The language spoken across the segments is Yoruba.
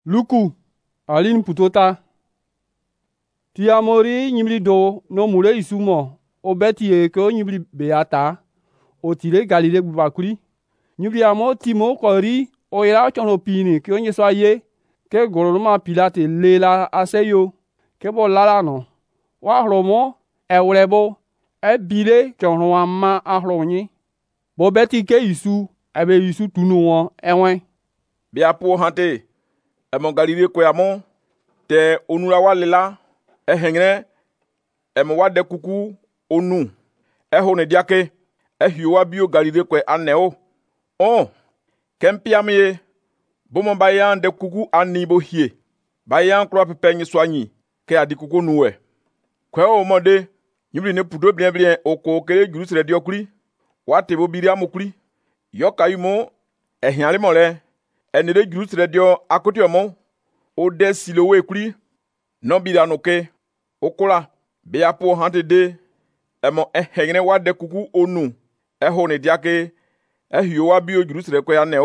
Luku, alin putota. Ti amori nyimli do no mure isumo. O beti e ko nyimli beata. O tire Galile bubakuri. Nyimli amo timo kori o ira chono pini ki onye so aye. Ke goroma Pilate lela aseyo. Ke bo lala no. Wa hlomo e wlebo. E bile chono amma ahlonyi. Bo beti ke isu ebe isu tunu won enwen. Bia po hante. Emo Galile ko amo te onura wa lela ehengre emo wa de kuku onu eho ne diake ehio bio Galile ko aneo o kempiamye bomo bayan de kuku ani bo hie bayan kro pepenyi soanyi ke adi kuku nuwe ko o mode nyibri ne pudo bien oko kere Jerusalem di okuri wa te bo biri amokuri yoka yumo ehiale mole enere Jerusalem dio akoti omo o de silowe kuri no bira noke okola be apo hante de emo ehengene wa de kuku onu eho ne diake ehio wa bio Jerusalem ko ya ne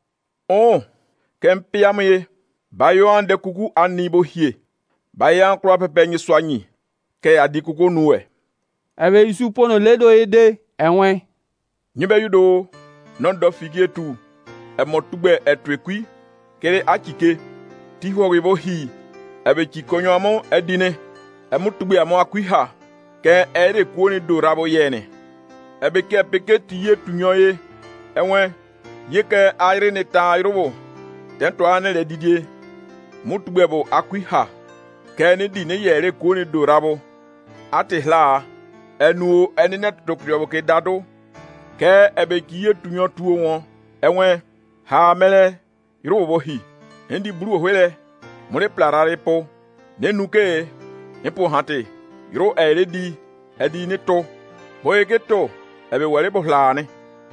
o kempiamye bayo an de kuku ani bo hie bayan kro pepenyi soanyi ke adi kuku nuwe Ebe isu pono ledo ede enwen. Nyibe yudo non do figie tu emo tugbe etwekui kere akike ti horibo hi ebe chikonyo amo edine emu tugbe amo akwiha ke ere kuoni do rabo yene ebe ke peke tiye tunyoye enwe yeke aire ne ta irobo tento ane le didie mu tugbe bo akwiha ke ne di ne yere kuoni do rabo atihla enu enine tokrio ke dado ke ebe kiye tunyo tuo won enwe ha mele irobo hi endi buru hwele mure plarare po nenuke epo hante iro eredi edi neto boyegeto ebe wale bo hlane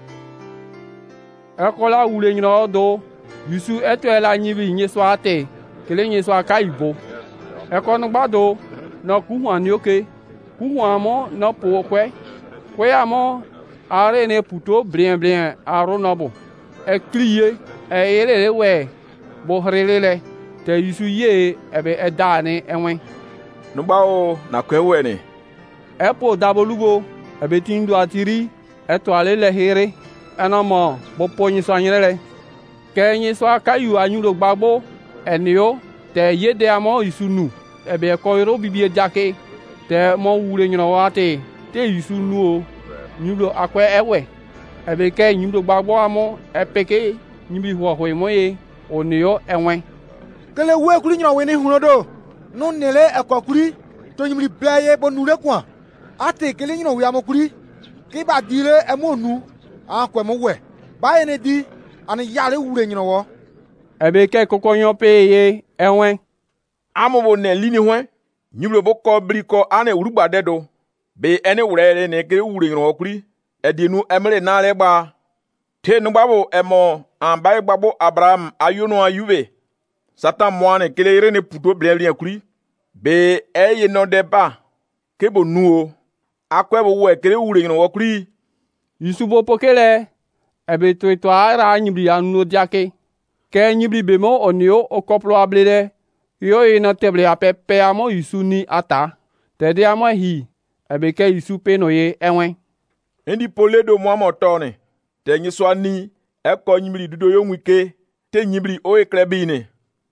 Ekola wule nyino do yusu eto ela nyibi nyeso ate kele nyeso aka ibo. Ekonu gbado no kuhwan ni oke kuhwan mo no po kwe amo are ne puto bien aro nobo ekliye eyele we bo hrelele te yusu ye ebe edane enwen nugbao na kwewe ni epo dabolugo ebe tindu atiri eto alele here enamo bo ponyi so anyele ke nyi so akayu anyulo gbagbo enio te yede amo isunu ebe ko iro bibie jake te mo wure nyino wate te isunu o nyulo akwe ewe ebe ke nyulo gbagbo amo epeke nyimbi ho moye onio enwen kele we kuri nyina we ni hunodo no nele ekokuri to nyimri blaye bonure kwa ate kele nyina we amokuri ke ba dire emonu akwa mo we ba ene di an yare wure nyina wo ebe ke kokonyo peye enwen amobo ne lini hwe nyimlo bo ko briko ane urugba dedo be ene wurere ne ke wure nyina wo kuri edinu emre na le gba te nu gbabo emo ambai gbabo Abraham ayuno ayube Satan moane kele ire ne puto blien kuri be eye no deba kebo nuo akwe bo we kele wure nyino wo kuri yusubo pokele ebe to ara nyibri anu diake ke nyibri bemo onio okoplo ablede yo ina teble apepe amo yusuni ata tede amo hi ebe ke yusu penoye enwen endi poledo mo amotone te nyiso ani eko nyibri dudo yo nwike te nyibri o eklebine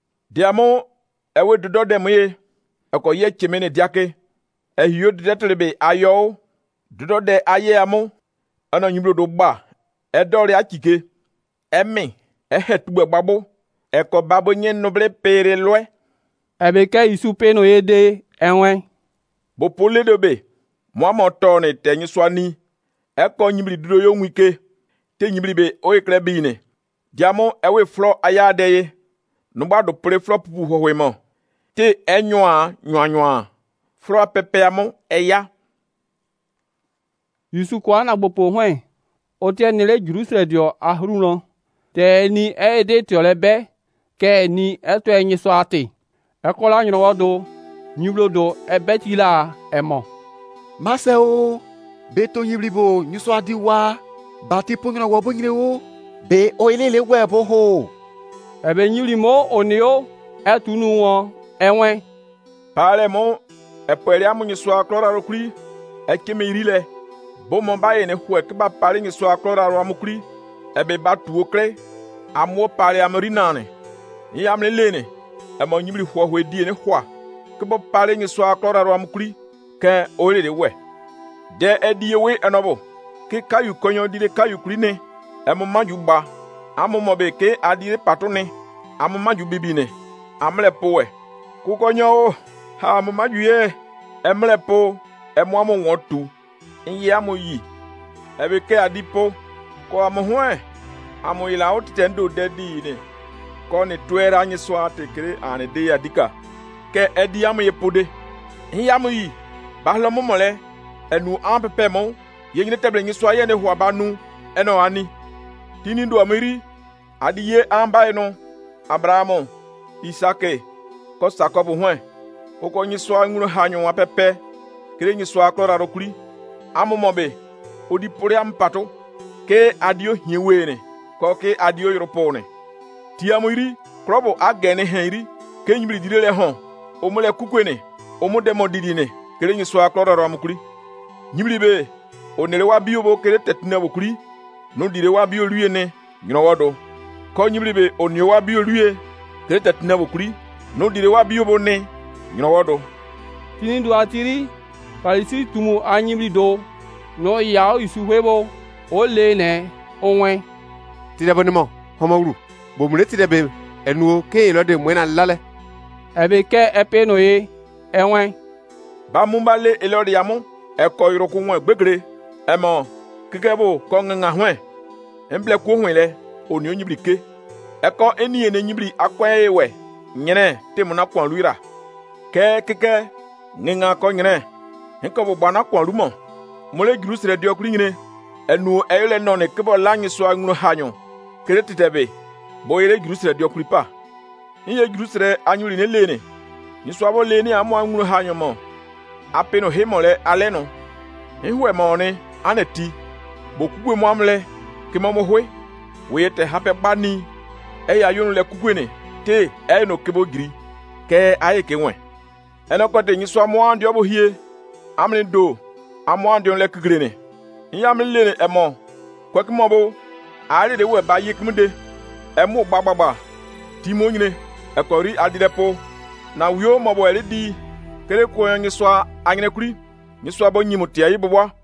diamo ewe dudo demye eko ye chemene diake ehio detelebe ayo dudo de aye amo ana nyibro do gba edore akike emi ehetugbe gbagbo eko babo nye noble pere lwe ebe ke isu peno ede enwen bo poledo be mo amotone te nyiso ani eko nyibri dudo yo nwike te nyibri be o eklebine diamo ewe flo ayadeye nugba do pre flo pupu hohwemo te enyoa flo pepe amo eya yusu kwa na gbopo hwen o te nile Jerusalem dio ahruno te ni ede tiolebe ke ni eto enyi so ate ekola nyino wodo nyiblo do ebetila emo maseo beto nyibribo nyuso adiwa bati pongina wo bonyire wo be oilele we bo ho ebe nyiri mo onio etunu won enwe Pale mo epele amu nyiswa klora rokuri ekeme irile bo mo baye ne hwe ke ba pale nyiswa klora ro amukuri ebe ba tuo kre amo pale amrinane yamle lene emo nyimri hwo hwe die ne hwa ke bo pale nyiswa klora ro amukuri ke ore de we de ediwe enobo ke kayu konyo dire kayu kuri ne emo maju ba amo mo be ke adire patone amo maju bibine amle powe ku konyo ha mo maju ye emle po emo amo wotu nyi amo yi ebe ke adipo ko amo hwe amo ila otendo dedi ne ko ne twera anyi so atekere ane de ya dika ke edi amo ye pode nyi amo yi ba lo mo mole enu ampepe mo ye nyine teble nyi so aye ne ho abanu eno ani tini ndo amiri adiye amba eno Abraham Isake ko Jacob hwe oko nyi so nguru hanyo apepe kire nyi so aklora rokuri amomobe odi pore ampato ke adio hiewene ko ke adio yoropone ti amiri krobo agene henri ke nyimri direle hon omole kukwene omude modidine kire nyi so aklora ro amukuri nyimri be onere wa biobo kire tetuna bokuri no dire wa bio luene nyowodo ko nyimri be onio wa bio lue kire tetuna bokuri no dire wa biobo ne nyowodo tini do atiri palisi tumu anyimri do no yao isuhwebo ole ne onwe tidebe nimo homawru bomure tidebe enuo ke lo de mwena lale ebe ke epe no ye enwe ba mumbale elori yamu eko iroku won gbegere emo kikebo ko nganga hwe emble ku hwele oni onyibri ke eko eni ene nyibri akwa ewe nyene temuna kwa luira ke kike nginga ko nyene nko bo bana kwa lumo mole grusre dio kuri nyine enu eyele no ne kebo lanyi so angunu hanyo keretitebe boyele grusre dio kuri pa iye grusre anyuri ne lene ni so abo lene amu angunu hanyo mo apeno hemole aleno ihwe mo ne aneti bokugwe mo amle kemo mo hwe wete hape bani eya yonu le kugwene te eno kebo giri ke aye kenwe eno kote nyi so amu andi obo hie amle do amo andi on le kugrene yamle lene emo kwekimobo ari de we ba yikmude emo gbagbagba timo nyine ekori adilepo na wio mobo eredi kere ko nyi so anyine kuri nyi so abo nyimutia yibwa